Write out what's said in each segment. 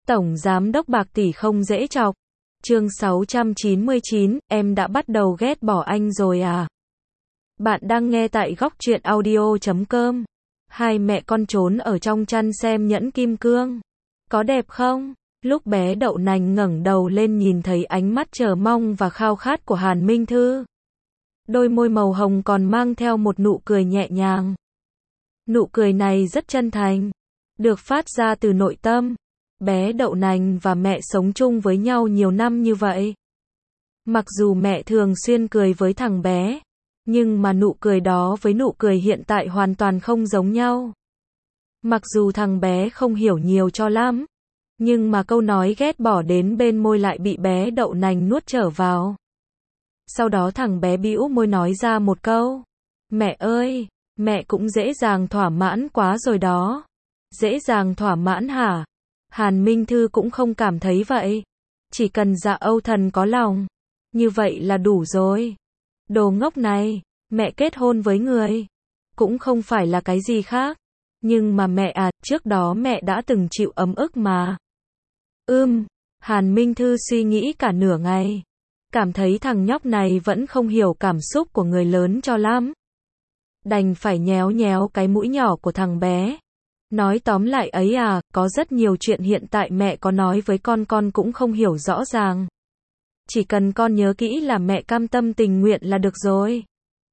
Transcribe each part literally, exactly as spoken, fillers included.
Tổng Giám đốc Bạc Tỷ không dễ chọc. Chương sáu trăm chín mươi chín, em đã bắt đầu ghét bỏ anh rồi à? Bạn đang nghe tại góc truyện audio chấm com. Hai mẹ con trốn ở trong chăn xem nhẫn kim cương. Có đẹp không? Lúc bé Đậu Nành ngẩng đầu lên nhìn thấy ánh mắt chờ mong và khao khát của Hàn Minh Thư. Đôi môi màu hồng còn mang theo một nụ cười nhẹ nhàng. Nụ cười này rất chân thành, được phát ra từ nội tâm. Bé Đậu Nành và mẹ sống chung với nhau nhiều năm như vậy. Mặc dù mẹ thường xuyên cười với thằng bé, nhưng mà nụ cười đó với nụ cười hiện tại hoàn toàn không giống nhau. Mặc dù thằng bé không hiểu nhiều cho lắm, nhưng mà câu nói ghét bỏ đến bên môi lại bị bé Đậu Nành nuốt trở vào. Sau đó thằng bé bĩu môi nói ra một câu. Mẹ ơi, mẹ cũng dễ dàng thỏa mãn quá rồi đó. Dễ dàng thỏa mãn hả? Hàn Minh Thư cũng không cảm thấy vậy. Chỉ cần Dạ Âu Thần có lòng, như vậy là đủ rồi. Đồ ngốc này, mẹ kết hôn với người, cũng không phải là cái gì khác. Nhưng mà mẹ à, trước đó mẹ đã từng chịu ấm ức mà. Ưm, Hàn Minh Thư suy nghĩ cả nửa ngày. Cảm thấy thằng nhóc này vẫn không hiểu cảm xúc của người lớn cho lắm. Đành phải nhéo nhéo cái mũi nhỏ của thằng bé. Nói tóm lại ấy à, có rất nhiều chuyện hiện tại mẹ có nói với con con cũng không hiểu rõ ràng. Chỉ cần con nhớ kỹ là mẹ cam tâm tình nguyện là được rồi.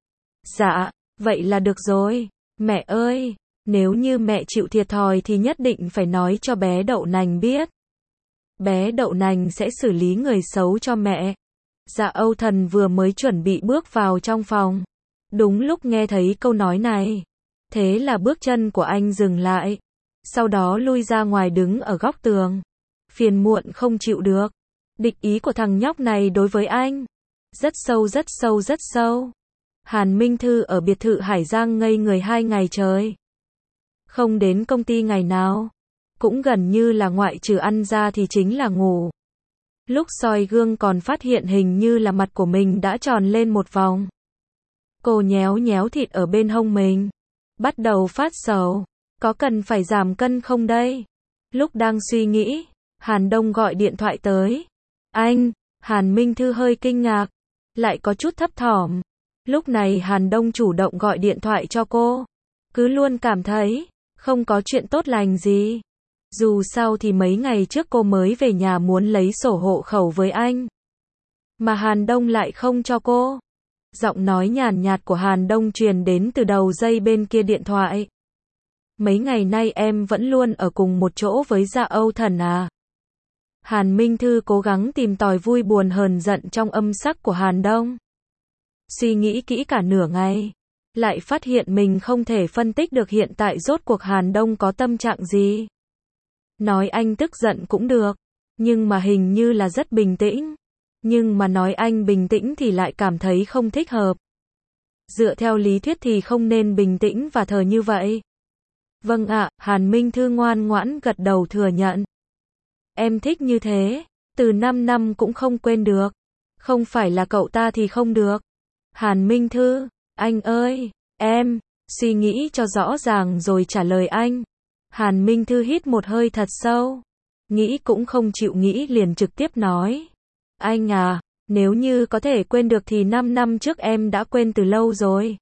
Dạ, vậy là được rồi. Mẹ ơi, nếu như mẹ chịu thiệt thòi thì nhất định phải nói cho bé Đậu Nành biết. Bé Đậu Nành sẽ xử lý người xấu cho mẹ. Dạ Âu Thần vừa mới chuẩn bị bước vào trong phòng. Đúng lúc nghe thấy câu nói này. Thế là bước chân của anh dừng lại. Sau đó lui ra ngoài đứng ở góc tường. Phiền muộn không chịu được. Địch ý của thằng nhóc này đối với anh. Rất sâu rất sâu rất sâu. Hàn Minh Thư ở biệt thự Hải Giang ngây người hai ngày trời. Không đến công ty ngày nào. Cũng gần như là ngoại trừ ăn ra thì chính là ngủ. Lúc soi gương còn phát hiện hình như là mặt của mình đã tròn lên một vòng. Cô nhéo nhéo thịt ở bên hông mình. Bắt đầu phát sầu. Có cần phải giảm cân không đây? Lúc đang suy nghĩ, Hàn Đông gọi điện thoại tới. Anh, Hàn Minh Thư hơi kinh ngạc. Lại có chút thấp thỏm. Lúc này Hàn Đông chủ động gọi điện thoại cho cô. Cứ luôn cảm thấy, không có chuyện tốt lành gì. Dù sao thì mấy ngày trước cô mới về nhà muốn lấy sổ hộ khẩu với anh. Mà Hàn Đông lại không cho cô. Giọng nói nhàn nhạt của Hàn Đông truyền đến từ đầu dây bên kia điện thoại. Mấy ngày nay em vẫn luôn ở cùng một chỗ với Dạ Âu Thần à? Hàn Minh Thư cố gắng tìm tòi vui buồn hờn giận trong âm sắc của Hàn Đông. Suy nghĩ kỹ cả nửa ngày. Lại phát hiện mình không thể phân tích được hiện tại rốt cuộc Hàn Đông có tâm trạng gì. Nói anh tức giận cũng được. Nhưng mà hình như là rất bình tĩnh. Nhưng mà nói anh bình tĩnh thì lại cảm thấy không thích hợp. Dựa theo lý thuyết thì không nên bình tĩnh và thờ như vậy. Vâng ạ, Hàn Minh Thư ngoan ngoãn gật đầu thừa nhận. Em thích như thế, từ năm năm cũng không quên được. Không phải là cậu ta thì không được. Hàn Minh Thư, anh ơi, em, suy nghĩ cho rõ ràng rồi trả lời anh. Hàn Minh Thư hít một hơi thật sâu. Nghĩ cũng không chịu nghĩ liền trực tiếp nói. Anh à, nếu như có thể quên được thì năm năm trước em đã quên từ lâu rồi.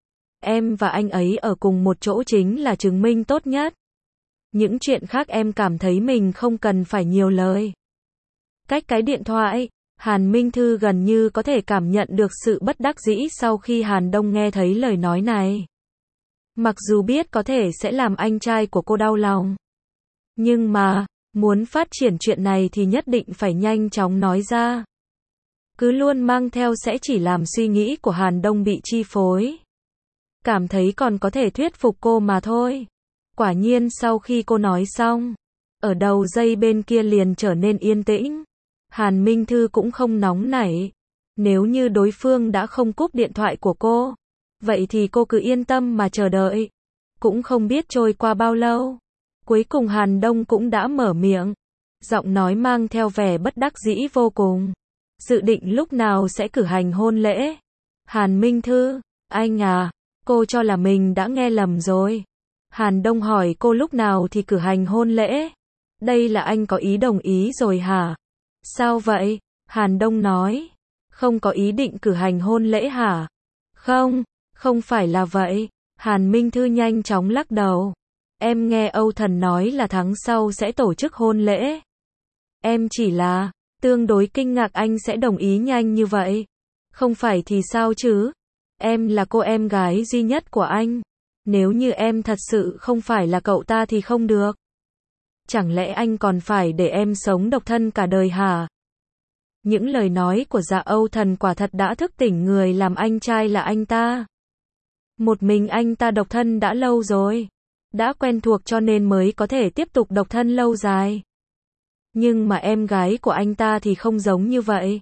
Em và anh ấy ở cùng một chỗ chính là chứng minh tốt nhất. Những chuyện khác em cảm thấy mình không cần phải nhiều lời. Cách cái điện thoại, Hàn Minh Thư gần như có thể cảm nhận được sự bất đắc dĩ sau khi Hàn Đông nghe thấy lời nói này. Mặc dù biết có thể sẽ làm anh trai của cô đau lòng. Nhưng mà, muốn phát triển chuyện này thì nhất định phải nhanh chóng nói ra. Cứ luôn mang theo sẽ chỉ làm suy nghĩ của Hàn Đông bị chi phối. Cảm thấy còn có thể thuyết phục cô mà thôi. Quả nhiên sau khi cô nói xong, ở đầu dây bên kia liền trở nên yên tĩnh. Hàn Minh Thư cũng không nóng nảy. Nếu như đối phương đã không cúp điện thoại của cô, vậy thì cô cứ yên tâm mà chờ đợi. Cũng không biết trôi qua bao lâu. Cuối cùng Hàn Đông cũng đã mở miệng. Giọng nói mang theo vẻ bất đắc dĩ vô cùng. Dự định lúc nào sẽ cử hành hôn lễ? Hàn Minh Thư, anh à, cô cho là mình đã nghe lầm rồi. Hàn Đông hỏi cô lúc nào thì cử hành hôn lễ. Đây là anh có ý đồng ý rồi hả? Sao vậy? Hàn Đông nói. Không có ý định cử hành hôn lễ hả? Không, không phải là vậy. Hàn Minh Thư nhanh chóng lắc đầu. Em nghe Âu Thần nói là tháng sau sẽ tổ chức hôn lễ. Em chỉ là tương đối kinh ngạc anh sẽ đồng ý nhanh như vậy. Không phải thì sao chứ? Em là cô em gái duy nhất của anh. Nếu như em thật sự không phải là cậu ta thì không được. Chẳng lẽ anh còn phải để em sống độc thân cả đời hả? Những lời nói của Dạ Âu Thần quả thật đã thức tỉnh người làm anh trai là anh ta. Một mình anh ta độc thân đã lâu rồi. Đã quen thuộc cho nên mới có thể tiếp tục độc thân lâu dài. Nhưng mà em gái của anh ta thì không giống như vậy.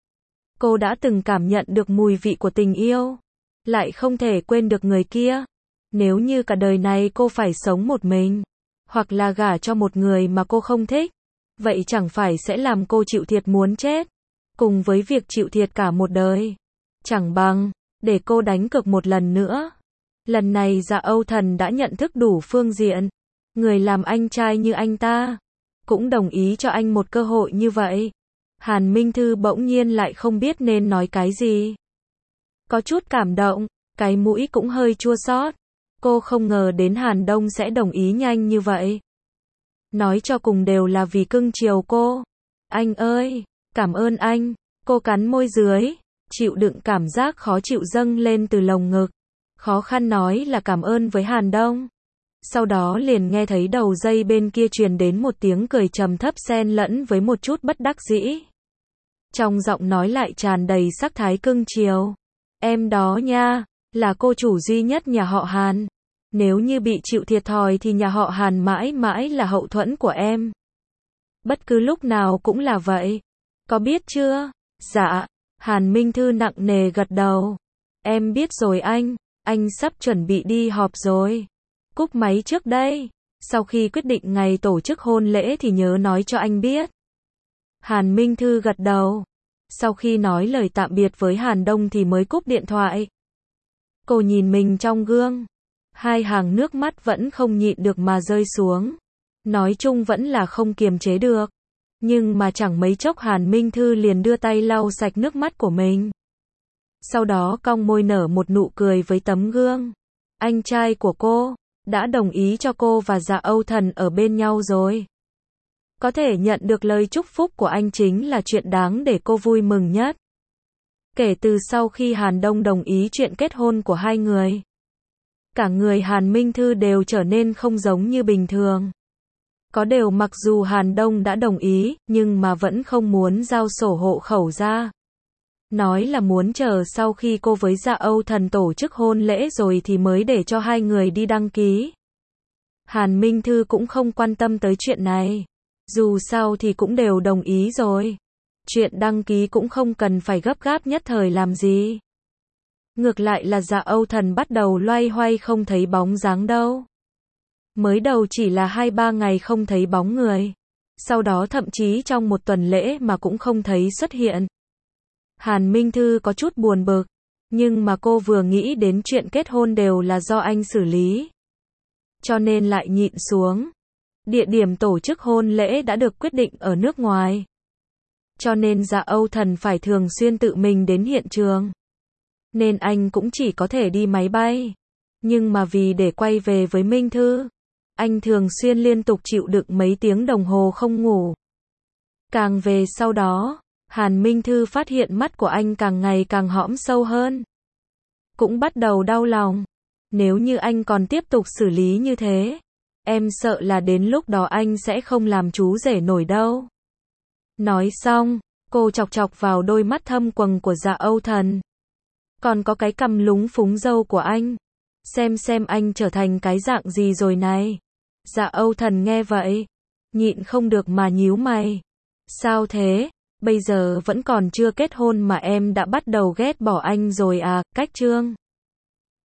Cô đã từng cảm nhận được mùi vị của tình yêu. Lại không thể quên được người kia. Nếu như cả đời này cô phải sống một mình. Hoặc là gả cho một người mà cô không thích. Vậy chẳng phải sẽ làm cô chịu thiệt muốn chết. Cùng với việc chịu thiệt cả một đời. Chẳng bằng, để cô đánh cược một lần nữa. Lần này Dạ Âu Thần đã nhận thức đủ phương diện. Người làm anh trai như anh ta. Cũng đồng ý cho anh một cơ hội như vậy. Hàn Minh Thư bỗng nhiên lại không biết nên nói cái gì. Có chút cảm động, cái mũi cũng hơi chua xót. Cô không ngờ đến Hàn Đông sẽ đồng ý nhanh như vậy. Nói cho cùng đều là vì cưng chiều cô. Anh ơi, cảm ơn anh. Cô cắn môi dưới, chịu đựng cảm giác khó chịu dâng lên từ lồng ngực. Khó khăn nói là cảm ơn với Hàn Đông. Sau đó liền nghe thấy đầu dây bên kia truyền đến một tiếng cười trầm thấp xen lẫn với một chút bất đắc dĩ. Trong giọng nói lại tràn đầy sắc thái cưng chiều. Em đó nha, là cô chủ duy nhất nhà họ Hàn. Nếu như bị chịu thiệt thòi thì nhà họ Hàn mãi mãi là hậu thuẫn của em. Bất cứ lúc nào cũng là vậy. Có biết chưa? Dạ. Hàn Minh Thư nặng nề gật đầu. Em biết rồi anh. Anh sắp chuẩn bị đi họp rồi. Cúp máy trước đây. Sau khi quyết định ngày tổ chức hôn lễ thì nhớ nói cho anh biết. Hàn Minh Thư gật đầu. Sau khi nói lời tạm biệt với Hàn Đông thì mới cúp điện thoại. Cô nhìn mình trong gương. Hai hàng nước mắt vẫn không nhịn được mà rơi xuống. Nói chung vẫn là không kiềm chế được. Nhưng mà chẳng mấy chốc Hàn Minh Thư liền đưa tay lau sạch nước mắt của mình. Sau đó cong môi nở một nụ cười với tấm gương. Anh trai của cô đã đồng ý cho cô và Dạ Âu Thần ở bên nhau rồi. Có thể nhận được lời chúc phúc của anh chính là chuyện đáng để cô vui mừng nhất. Kể từ sau khi Hàn Đông đồng ý chuyện kết hôn của hai người, cả người Hàn Minh Thư đều trở nên không giống như bình thường. Có điều mặc dù Hàn Đông đã đồng ý, nhưng mà vẫn không muốn giao sổ hộ khẩu ra. Nói là muốn chờ sau khi cô với Dạ Âu Thần tổ chức hôn lễ rồi thì mới để cho hai người đi đăng ký. Hàn Minh Thư cũng không quan tâm tới chuyện này. Dù sao thì cũng đều đồng ý rồi. Chuyện đăng ký cũng không cần phải gấp gáp nhất thời làm gì. Ngược lại là Dạ Âu Thần bắt đầu loay hoay không thấy bóng dáng đâu. Mới đầu chỉ là hai ba ngày không thấy bóng người. Sau đó thậm chí trong một tuần lễ mà cũng không thấy xuất hiện. Hàn Minh Thư có chút buồn bực. Nhưng mà cô vừa nghĩ đến chuyện kết hôn đều là do anh xử lý. Cho nên lại nhịn xuống. Địa điểm tổ chức hôn lễ đã được quyết định ở nước ngoài. Cho nên Dạ Âu Thần phải thường xuyên tự mình đến hiện trường. Nên anh cũng chỉ có thể đi máy bay. Nhưng mà vì để quay về với Minh Thư, anh thường xuyên liên tục chịu đựng mấy tiếng đồng hồ không ngủ. Càng về sau đó, Hàn Minh Thư phát hiện mắt của anh càng ngày càng hõm sâu hơn. Cũng bắt đầu đau lòng. Nếu như anh còn tiếp tục xử lý như thế, em sợ là đến lúc đó anh sẽ không làm chú rể nổi đâu. Nói xong, cô chọc chọc vào đôi mắt thâm quầng của Dạ Âu Thần. Còn có cái cằm lúng phúng râu của anh. Xem xem anh trở thành cái dạng gì rồi này. Dạ Âu Thần nghe vậy, nhịn không được mà nhíu mày. Sao thế? Bây giờ vẫn còn chưa kết hôn mà em đã bắt đầu ghét bỏ anh rồi à? Cách chương